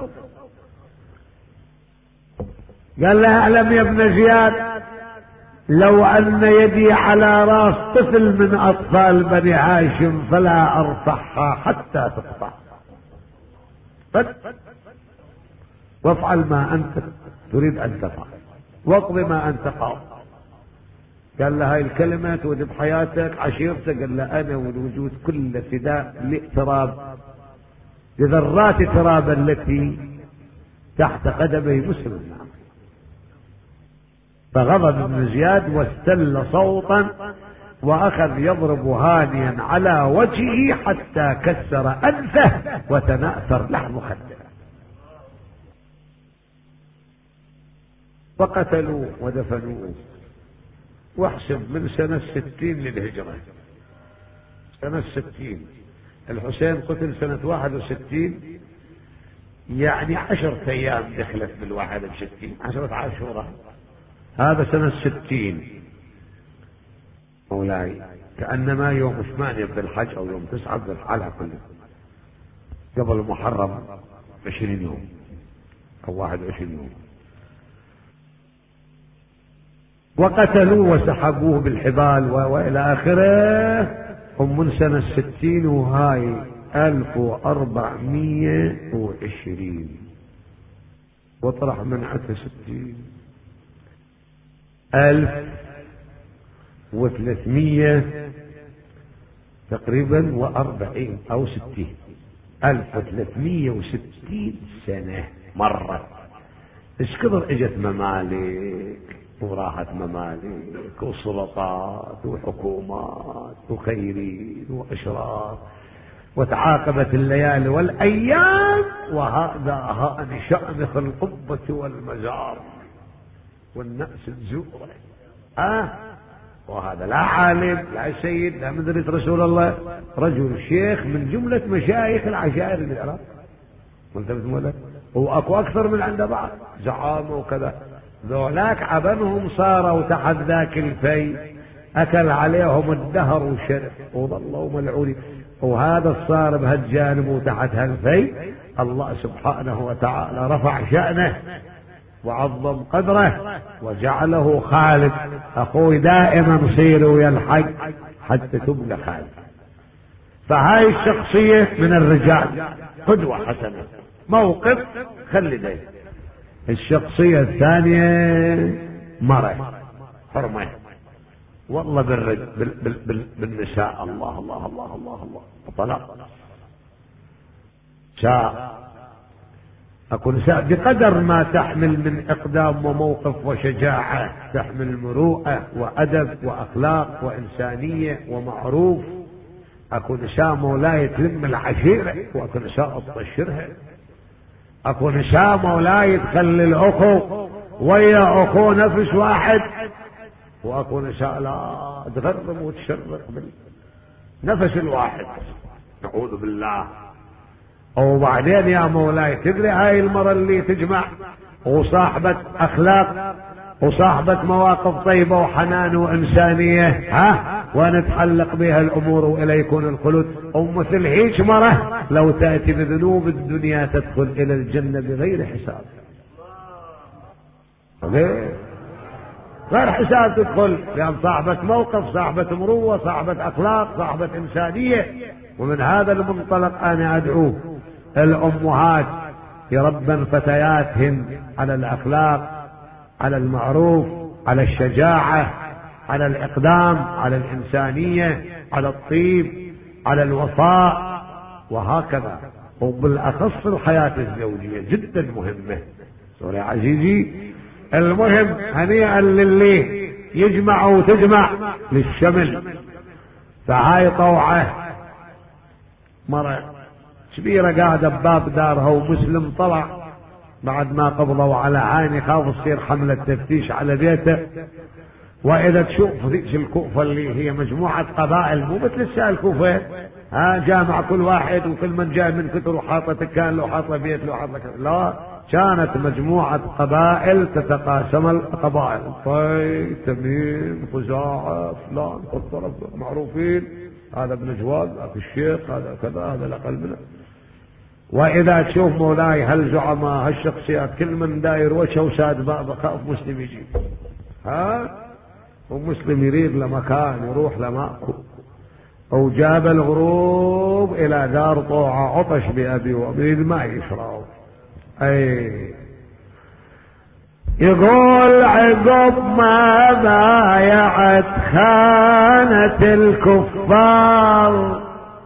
قال لها اعلم يا ابن زياد لو ان يدي على راس طفل من اطفال بني هاشم فلا ارفعها حتى تقطع، وافعل ما انت تريد ان تفعل واقضي ما انت قاض. قال له هاي الكلمة تودي بحياتك عشيرتك؟ قال له انا والوجود كل فداء لتراب لذرات تراب التي تحت قدمي مسلم. فغضب ابن زياد واستل صوتا واخذ يضرب هانيا على وجهه حتى كسر انفه وتناثر لحم خده، وقتلوه ودفنوه. واحسب من سنة ستين للهجرة، سنة ستين، الحسين قتل سنة واحد وستين، يعني عشرة ايام دخلت بالواحد وستين، عشرة عاشوراء، هذا سنة ستين مولاي، كأنما يوم ثمانية بالحج او يوم تسعة بالحج على كل قبل محرم عشرين يوم او واحد وعشرين يوم. وقتلوه وسحبوه بالحبال والى اخره. هم من سنة ستين وهاي الف واربعمية وعشرين، واطرح من عدة ستين الف وثلاثمية تقريبا واربعين او ستين، الف وثلاثمية وستين سنة مرت. ايش كثر اجت ممالك وراحت ممالك وسلطات وحكومات وخيرين واشراف، وتعاقبت الليالي والايام، وهذا هان شأنخ القبة والمزار والنأس الزورة. آه وهذا لا عالم لا سيد لا مدرسة رسول الله، رجل شيخ من جملة مشايخ العشائر بالعراق، ملتفت هو اكو اكثر من عند بعض زعامه وكذا. ذولاك عبنهم صاروا تحت ذاك الفي، اكل عليهم الدهر وشرف وظلوا ملعونين، وهذا صار بهالجانب وتحت هالفي الله سبحانه وتعالى رفع شأنه وعظم قدره وجعله خالد. اخوي دائما صيروا ويا الحج حتى تبلى خالد. فهاي الشخصية من الرجال قدوة حسنة، موقف خلي دايما. الشخصية الثانية مرة حرمة والله بالرج... بال... بال... بال... بالنساء. الله الله الله الله الله طلاق شاء اكو نساء بقدر ما تحمل من اقدام وموقف وشجاعة، تحمل مروءة وادب واخلاق وانسانية ومعروف. اكو نساء مولاي تلم العشيرة، واكو نساء تطشرها، اكو نساء مولاي تخلي الاخو ويا اخو نفس واحد، واكو نساء لا تغرم وتشرق بالنفس الواحد نعوذ بالله. وبعدين يا مولاي تدري هاي المرة اللي تجمع وصاحبة اخلاق وصاحبة مواقف طيبة وحنان وانسانية، ها ونتحلق بها الامور والى يكون الخلود. ومثل هيك مرة لو تأتي بذنوب الدنيا تدخل الى الجنة بغير حساب، غير حساب تدخل، لأن صاحبة موقف، صاحبة مروة، صاحبة اخلاق، صاحبة انسانية. ومن هذا المنطلق انا ادعوه الامهات يربن فتياتهن على الاخلاق، على المعروف، على الشجاعة، على الاقدام، على الانسانية، على الطيب، على الوفاء، وهكذا. وبالاخص الحياة الزوجية جدا مهمة. سوري عزيزي، المهم هنيئا للي يجمع وتجمع للشمل. فهاي طوعة مرة كبيرة قاعدة بباب دارها، ومسلم طلع بعد ما قبضوا على عيني، خاف تصير حملة تفتيش على بيته. واذا تشوف ذيك الكوفة اللي هي مجموعة قبائل، مو مثل الساعة الكوفة ها جامع كل واحد وكل من جاي من كتر وحاطة تكان له حاطة بيت له حاطة كذا، لا كانت مجموعة قبائل تتقاسم القبائل، طي تميم خزاعة فلان الطرف معروفين، هذا ابن جواد، هذا الشيخ، هذا كذا، هذا الاقل منه. واذا تشوف مولاي هالزعماء هالشخصيات كل من داير وجهه وساد بابه خاف مسلم يجي، ها ومسلم يريد لمكان يروح لماكو، وجاب الغروب الى دار طوعه عطش بابي وامير ما يشرب. اي يقول عقب ما بايعت خانة الكفار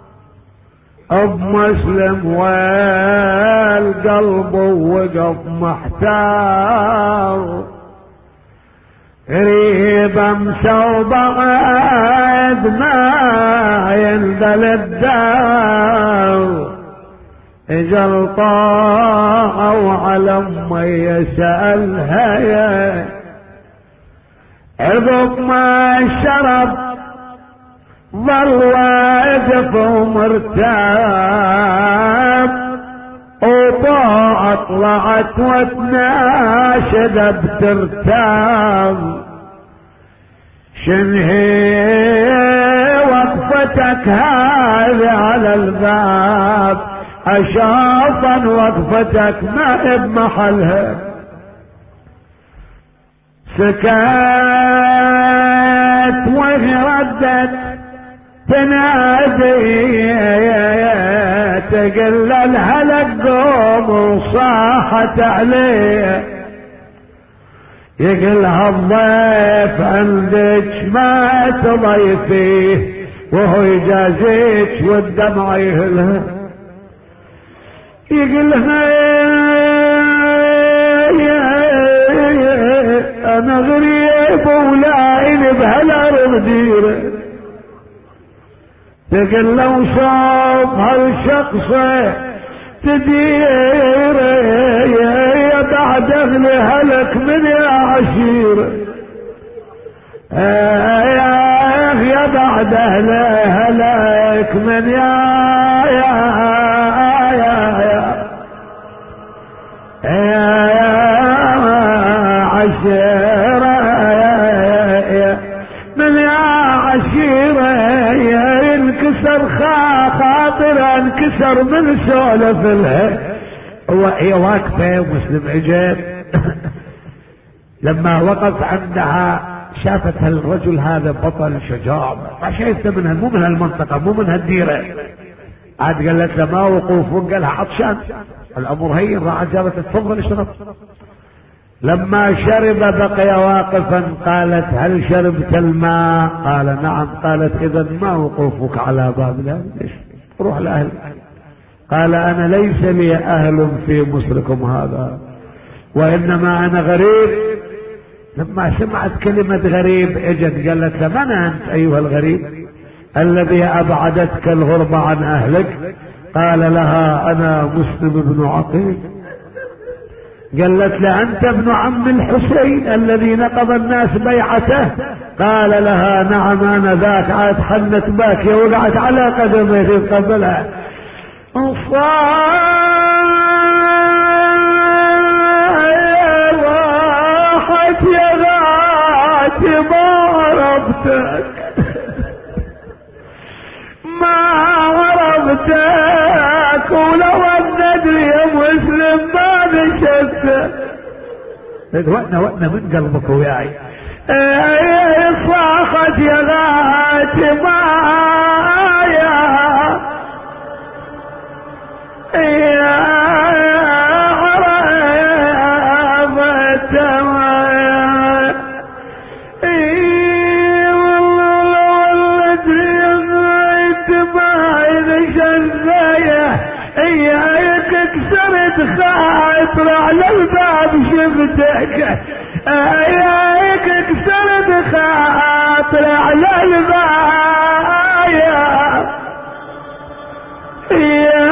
بمسلم والقلب وقف محتار، ريبا مسوبعد ما ينزل الدار، اجل طاعة وعلى امي يسألها يا عقب ما شرب ظل واقف ومرتاب، وطاعة طلعت وتناشد بترتاب، شنهي وقفتك هذه على الباب، اشافا وقفتك ما بمحلها، سكت وهي ردت تنادي تقل الهلق قوم وصاحت عليه، يقلها الضيف عندك ما تضيفيه، وهو يجازيك والدمع يهلها، يقلها انا غريب ولاين بهالارض ديره، تقل لو شاف هالشخص تدير يا بعد اهل هلك من يا عشيره، يا بعد اهل هلك من يا يا يا يا عشيره من يا عشيره، انكسر خاطر انكسر من سولف لها. وهي واقفه ومسلم اجت لما وقف عندها شافت هالرجل هذا بطل شجاع، ما شايفته منها، مو من هالمنطقه مو من هالديره، عاد قالت له ما وقوفك، قالها عطشان، الامر هين، راحت جابت تفضل اشرب، لما شرب بقي واقفا، قالت هل شربت الماء؟ قال نعم، قالت اذا ما وقوفك على باب لا ليش روح لاهل، قال انا ليس لي اهل في مصركم هذا، وانما انا غريب. لما سمعت كلمة غريب اجت قالت له من انت ايها الغريب الذي ابعدتك الغربة عن اهلك؟ قال لها انا مسلم بن عقيل. قالت له انت ابن عم الحسين الذي نقض الناس بيعته؟ قال لها نعم انا ذاك. عاد حنت باكيه وقعت على قدميه قبلها، راحت يا غاتي ما عرفتك ما عرفتك، ولو ندري يا مسلم ما نشدت. وقنا وقنا من قلبك وياي، صاحت يا غاتي ما يا يا عرفت والله ادري انت ما نشدت، اياك كسرت خاطر على الباب شفتك، اياك كسرت خاطر على الباب يا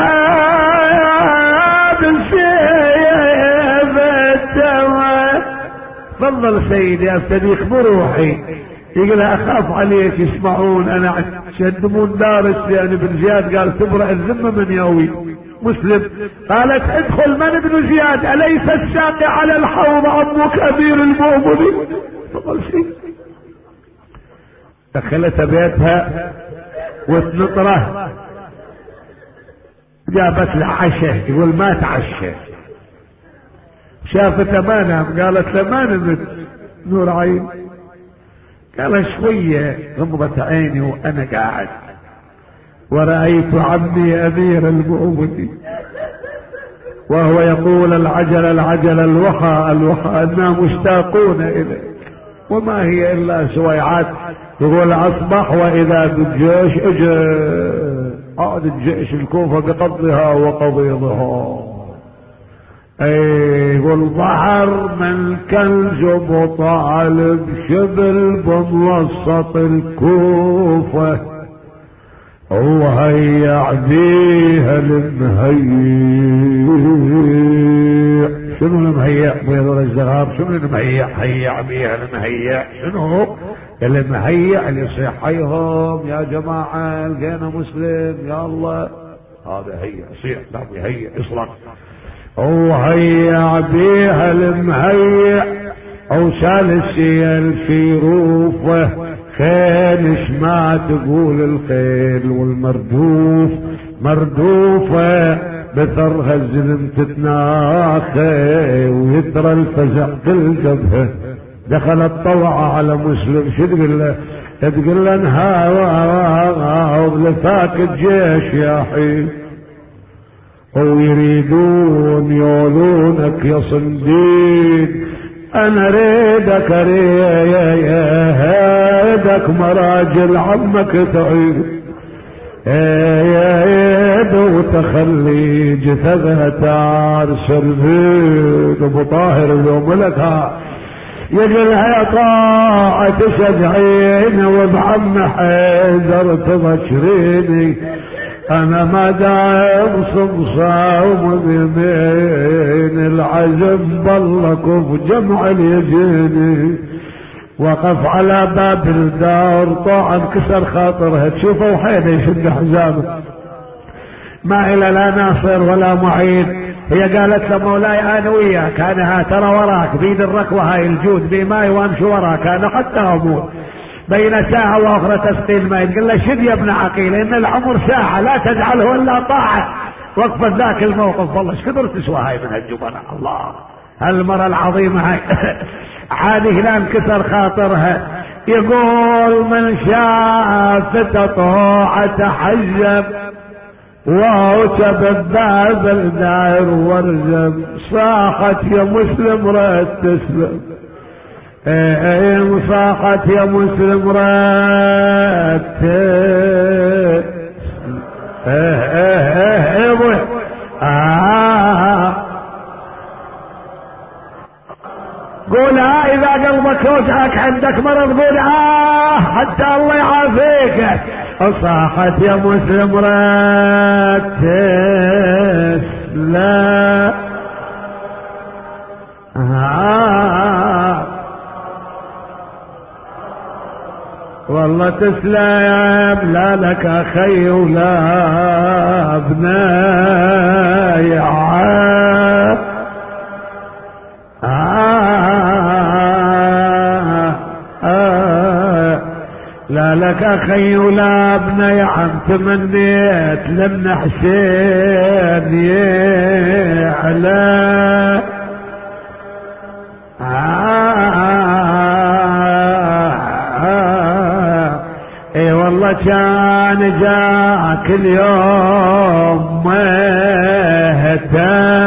بالسيف التوى. تفضل سيدي استديق بروحي. يقول اخاف عليك يسمعون، انا شدمون دارس لان ابن زياد قال تبرأ الذمة من يوي مسلم. قالت ادخل من ابن زياد؟ اليس الساقي على الحوض عمك امير المؤمنين؟ تفضل سيدي. دخلت بيتها وتنطره، جابت له عشاء، يقول ما تعشى. شافته ما نام، قالت له ما نمت نور عين؟ قال شوية غمضت عيني وانا قاعد ورأيت عمي امير المؤمنين وهو يقول العجل العجل الوحى الوحى انا مشتاقون اليك وما هي الا سويعات. يقول اصبح واذا بالجيش اجى، عاد الجيش الكوفة بقضها وقضيضها. اي يقول ظهر من كنز ابو طالب شبل بموسط الكوفة وهيع بيها المهيع. شنو المهيع؟ بيض الزغار شنو المهيع؟ هيع بيها المهيع. شنو المهيع؟ اللي يصيحيهم يا جماعة لقينا مسلم يا الله، هذا هيع صيح لا هيع اصلا. وهيع بيها المهيع او سالسي في روفه خيلش ما تقول الخيل والمردوف مردوفه بثرها الزلم تتناخي ويترى الفزع كل جبهه. دخلت طوعة على مسلم شو تقول له؟ تقول له انها وبلفاك الجيش يا حين ويريدون يولونك يا صنديق. انا ريدك ريدك مراجل عمك تعيد ايد وتخلي جثثها تارسل بيد ابو طاهر لو ملكها يجلها طاعة تشجعين وبعم حيدر تبشريني. انا ما دايم صمصام بيمين العزم ضلك وجمع اليجيني. وقف على باب الدار طاعا كسر خاطرها تشوفه وحيدا يشد حزامه ما الى لا ناصر ولا معين. هي قالت له مولاي انا وياك انا ترى وراك بيد الركوه هاي الجود بماي وامشي وراك انا حتى اموت. بين ساعة واخرى تسقي الماء. قال له شد يا ابن عقيل ان العمر ساعة لا تجعله الا طاعة. وقفت ذاك الموقف والله ايش قدر تسوى هاي من هالجبناء الله هالمرة العظيمة هاي. عاد هنا انكسر خاطرها يقول من شافت طاعة حجب وعتب الباب الدائر ورزم صاحت يا مسلم رأت تسلم. ايه صاحت يا مسلم رأت ايه ايه ايه ايه آه. قولها اذا قلبك وجعك عندك مرض قول اه حتى الله يعافيك. صاحت يا مسلم رتس لا آه. والله تسلم لا لك اخي ولا ابناي آه. آه آه لا لك اخي ولا ابني عم تمنيت لمن حسين يعلى. آه آه اي والله كان جاك اليوم مهتا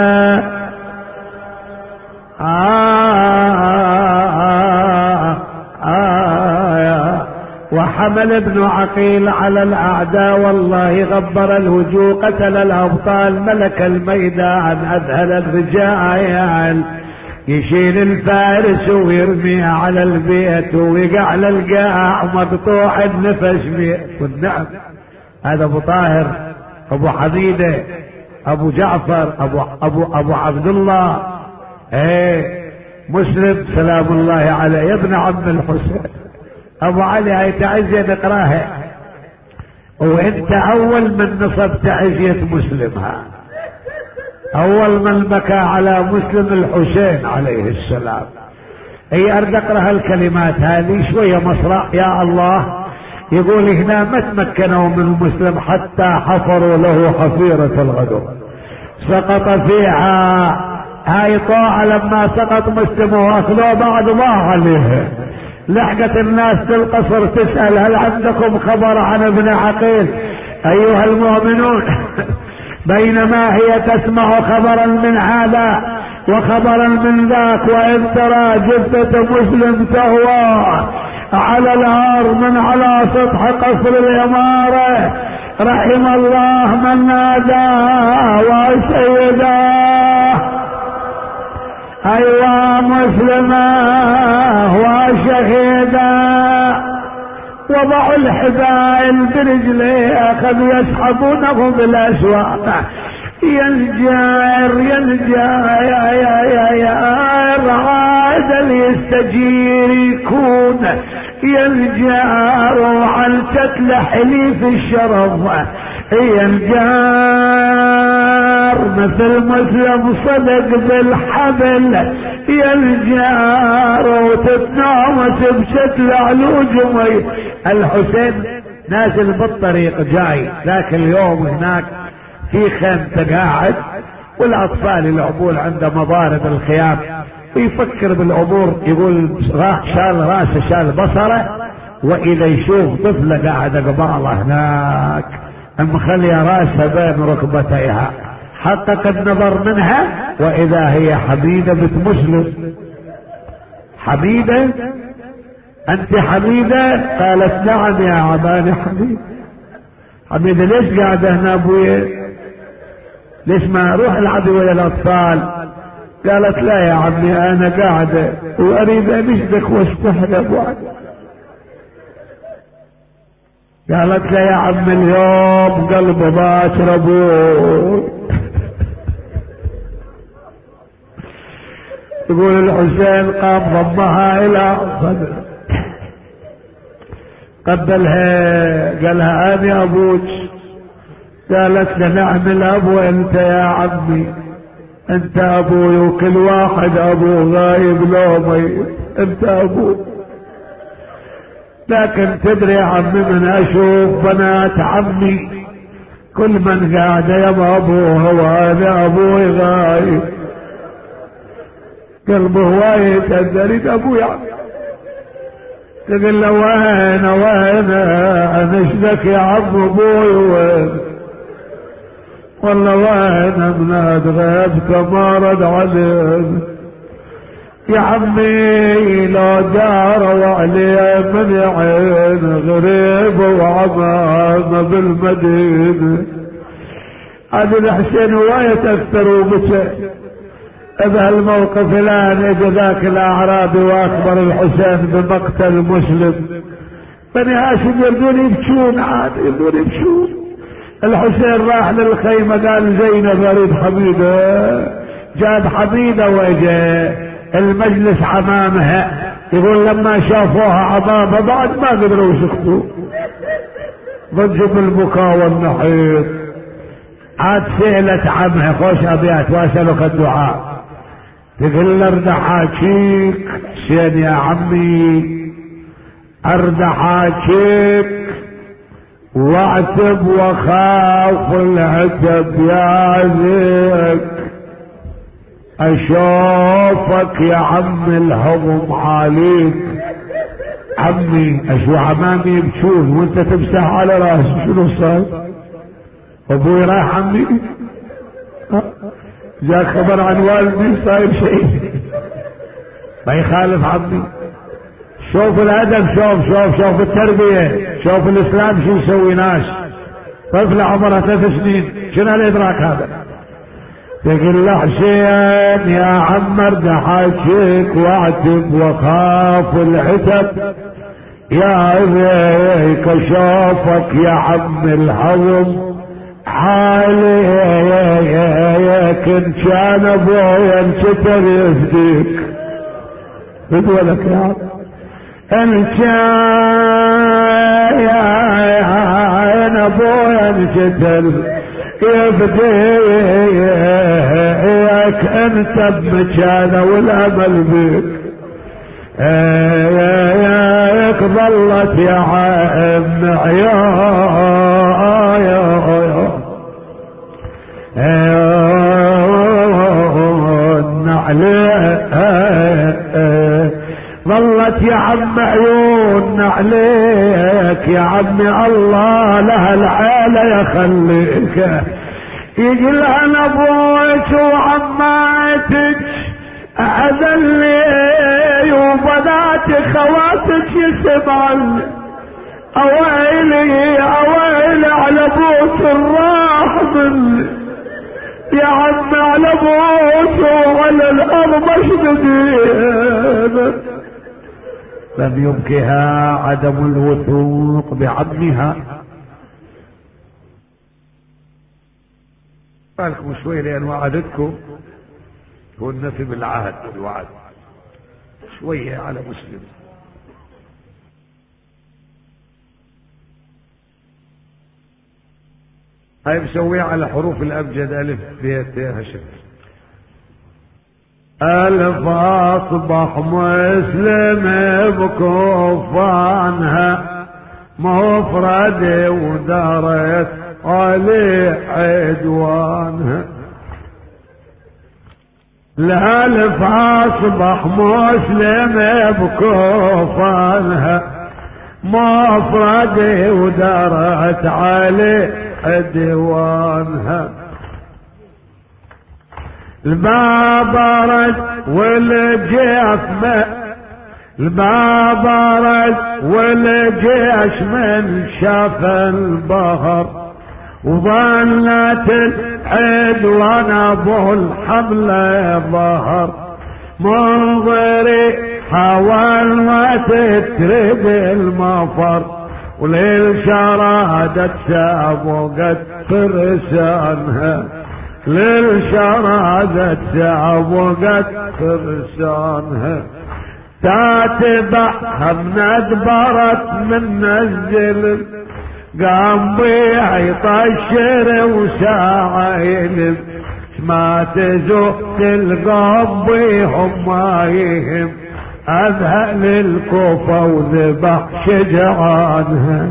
آه آه وحمل ابن عقيل على الاعداء والله غبر الوجوه قتل الابطال ملك الميدان اذهل الرجال يشيل الفارس ويرميها على البيت ويقع للقاع مقطوع النفس والنعم. هذا ابو طاهر ابو حميده ابو جعفر ابو ابو ابو عبد الله ايه مسلم سلام الله عليه يا ابن عم الحسين. ابو علي هاي تعزية نقراها وانت اول من نصب تعزية مسلمها اول من بكى على مسلم الحسين عليه السلام. اي ارد اقرا الكلمات هذه شوية مصرع يا الله. يقول هنا ما تمكنوا من المسلم حتى حفروا له حفيرة الغدر سقط فيها. هاي طاعة لما سقط مسلم واخذوه بعد ضاع عليها. لحقت الناس في القصر تسأل هل عندكم خبر عن ابن عقيل ايها المؤمنون؟ بينما هي تسمع خبرا من هذا وخبرا من ذاك، وإذ ترى جثة مسلم تهوى على الأرض من على سطح قصر الإمارة. رحم الله من ناداه وسيداه أيوا مسلماه وشهيدا. وضعوا الحبائل برجليه أخذوا يسحبونه بالأسواق. ينجر ينجر يا يا يا يا عاد يستجير يكون ينجر عن شكل حليف الشرف. ينجر مثل مسلم صدق بالحبل ينجر وتتنامس بشكل علوج مي. الحسين نازل بالطريق جاي ذاك اليوم هناك في خيمته قاعد، والاطفال يلعبون عند مضارب الخيام ويفكر بالامور. يقول شال راسه شال بصره، واذا يشوف طفله قاعده قباله هناك مخليه راسها بين ركبتيها. حقق النظر منها واذا هي حميده بنت مسلم. حميده انت حميده؟ قالت نعم يا عماني حميده. حميده ليش قاعده هنا ابويا؟ ليش ما اروح العب ويا الاطفال؟ قالت لا يا عمي انا قاعده واريد امشدك واستحلى ابوك. قالت لا يا عم اليوم قلبه باكر ابوي. يقول الحسين قام ضمها الى صدره قبلها قالها انا ابوك. قالت له نعم الاب وانت يا عمي، انت ابوي وكل واحد ابوه غايب لو ميت انت ابوه. لكن تدري يا عمي من اشوف بنات عمي كل من قاعد يا ابوه وانا ابوي غايب قلبه وايد اريد ابوي عمي. تقول له وين وين انا اشدك يا عم ابوي وين؟ والله وين مناد غيبت ما رد عليه يا عمي لو جاروا عليه من عين غريب وعمام بالمدينة. هذا الحسين وايد تأثر وبكى بهالموقف. الان اجى ذاك الاعرابي واخبر الحسين بمقتل مسلم. بني هاشم يردون يبكون عاد يردون يبكون. الحسين راح للخيمة قال زينب اريد حميدة. جاب حميدة واجا المجلس امامها. يقول لما شافوها عظامة بعد ما قدروا يسكتوا ضجوا بالبكاء والنحيط. عاد سئلت عمها خوش ابيات واسألك الدعاء. تقول له ارد حاجيك حسين يا عمي ارد حاجيك واعتب وخاف العتب يا زيك. اشوفك يا عم الهضم عليك. عمي اشو عمامي يبكون وانت تمسح على راسي شنو صار؟ ابوي راح عمي جاء خبر عن والدي صاير شيء ما يخالف عمي. شوف الادب شوف شوف شوف التربية شوف الاسلام شو يسوي ناس. طفلة عمرها ثلاث سنين شنو الادراك هذا؟ تقول له حسين يا عم ارد حاجيك واعتب وخاف العتب يا ذيك اشوفك يا عم الهضم حالي كنت كان ابويا انكتر يفديك. بدولك يا عم انت يا ابويا انكتر يفديك انت بمكانه والامل بيك. لك ظلت يا عم عيون عليك، ظلت يا عم عيون عليك يا عمي الله لها العالة يخليك، يجي لها ابوك وعماتك اذلي وبنات خواتك يسمعن، اويلي اويلي على ابوك الراح مني يا عم، على ابوك وعلى الارض اشددين. لم يبكها عدم الوثوق بعمها. بالكم شوي لان وعدتكم هو النفي بالعهد والوعد، شوية على مسلم. هاي مسويها على حروف الابجد، الف ب ت هشت. الف اصبح مسلم بكفانها مفرد ودارت علي عدوانها، الالف اصبح مسلم بكفانها مفرد ودارت علي عدوانها، الباب رد والجيش من الباب رد والجيش من شاف البحر، وظلت العدوان ابو الحمله ظهر، منظري حاول وتترد المفر، وللشرادة سابقت فرسانها، للشرادة سابقت فرسانها، تاتبعها من ادبرت من نزل، قام بيها يطشر وساعة يلم، ما تزق القام بيهم ما يهم، اذهل الكوفة وذبح شجعانها،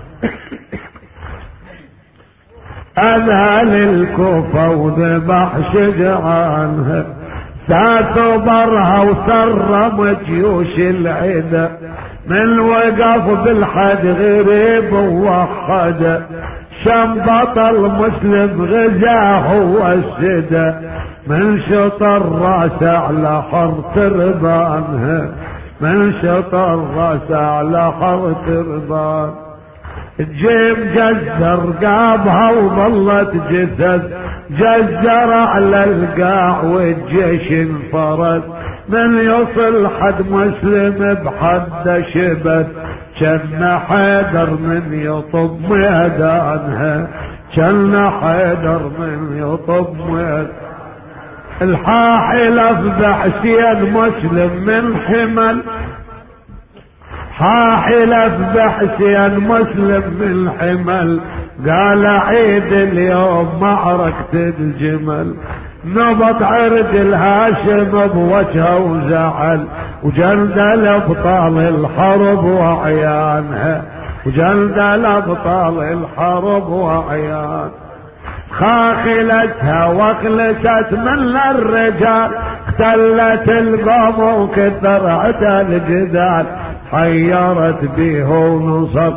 اذهل الكوفة وذبح شجعانها، ساتبرها وسرم جيوش العدا، من وقف بالحد غريب ووحد، شم بطل مسلم غزاه والسدى، من شطر راس على حر تربانها، من شطر راس على حر تربان، الجيم جزر قابها وظلت جثث، جزر على القاع والجيش انفرد، من يصل حد مسلم بحد شبث، كان حيدر من يطب ميدانها، كان حيدر من يطب ميدانها، الحاحل افضح سيد مسلم من حمل، حاحل افضح سيد مسلم من حمل، قال عيد اليوم معركة الجمل، نبط عرج الهاشم بوجهه وزعل، وجلد الابطال الحرب وعيانها، وجلد الابطال الحرب وعيان، خاخلتها واخلست من الرجال، اختلت القوم وكثر عتا الجدال، حيرت به ونصب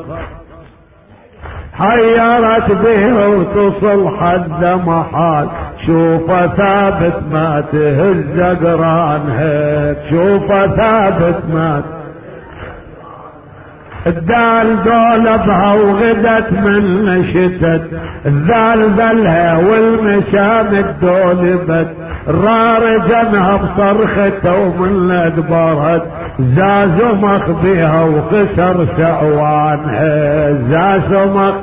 حيرت به وتصل حد محال، شوف ثابت ما تهز قرانها، شوف ثابت ما الدال دولبها وغدت من شتت، الذال ذلها والمسام الدولبت، الرار جنها بصرخته ومن ادبرت، زازو مخبيها وخسر سعوانها، زازو مخ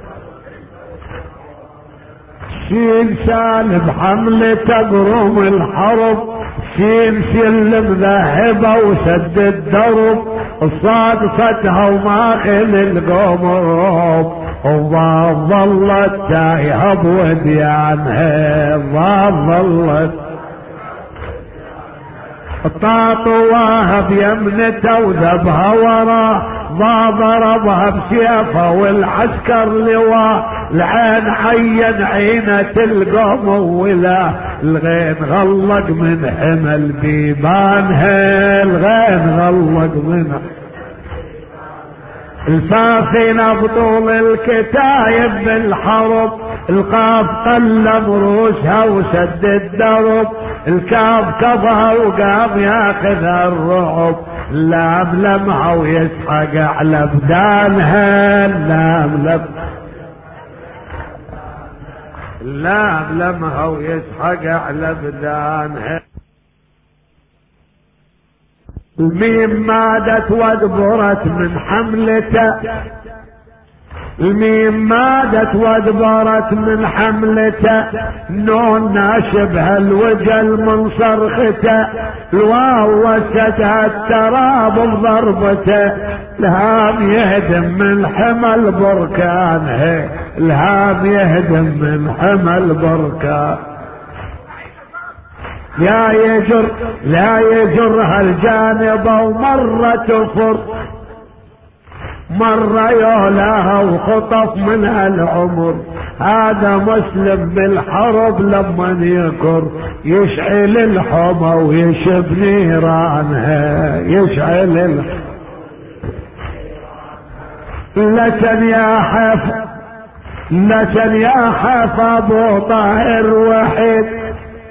شيل سالب حملة تقرم الحرب، شيل سلم ذاهبة وسد الدرب، صادفتها وماخذ القوم الروب، وما ظلت تايهة بوديانها، ما ظلت طاطواها بيمنته وذبها وراه، ضربها بسيفه والعسكر لواه، العين عين عينة القوم ولا الغين غلق من حمل بيبانها، الغين غلق من الفاخنة بطول الكتايب بالحرب، القاف قلب روسها وسد الدرب، الكاف كفها وقام ياخذ الرعب، اللام لمها ويسحق على بدانها، اللام لم اللام لمها ويسحق على بدانها. الميم مادت وادبرت من حملته، الميم مادت وادبرت من حملته، نون ناشبها الوجل من صرخته، الواو وسدها التراب بضربته، الهام يهدم من حمل بركانه، الهام يهدم من حمل بركان. لا يجر لا يجر هالجانب ومرة تفر، مرة يولاها وخطف منها العمر، هذا مسلم بالحرب لما يكر، يشعل الحمى ويشب نيرانها، يشعل الحمى. لكن يا حف لكن يا حف ابو طاهر وحيد،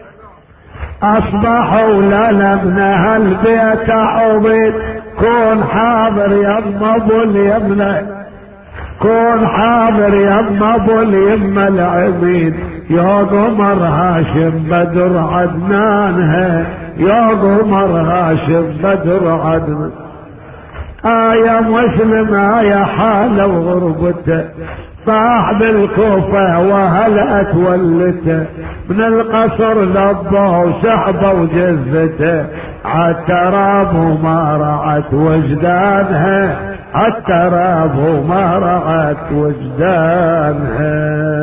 اصبحوا لابنها البيت عبيد، كون حاضر يما ابو اليمنى، كون حاضر يما ابو اليمة العبيد، يا قمر هاشم بدر عدنانها، يا قمر هاشم بدر عدنان. آية مسلم آية حالة وغربته، صاح بالكوفة وهلأت ولته، من القصر لبه وسحبه وجزته، عالتراب وما رعت وجدانها، عالتراب وما رعت وجدانها.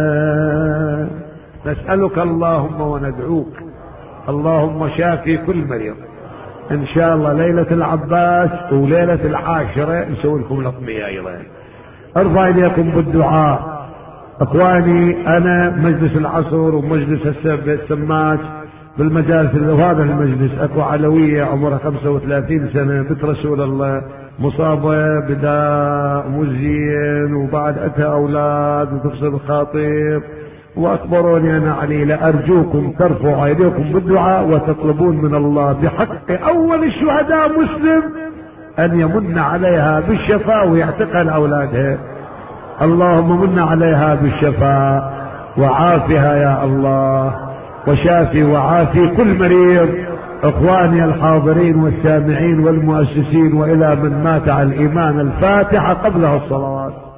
نسألك اللهم وندعوك، اللهم شافي كل مريض. ان شاء الله ليلة العباس وليلة العاشرة نسوي لكم لطمية ايضا. ارفع اليكم بالدعاء اخواني. انا مجلس العصر ومجلس السماس بالمجالس، وهذا المجلس اكو علوية عمرها خمسة وثلاثين سنة بنت رسول الله، مصابة بداء مزين، وبعد اتها اولاد وتفصل الخاطر، واخبروني انا عليلة. ارجوكم ترفعوا ايديكم بالدعاء وتطلبون من الله بحق اول الشهداء مسلم ان يمن عليها بالشفاء ويعتقها لاولادها. اللهم من عليها بالشفاء وعافها يا الله، وشافي وعافي كل مريض. اخواني الحاضرين والسامعين والمؤسسين والى من مات على الايمان، الفاتحة قبلها الصلوات.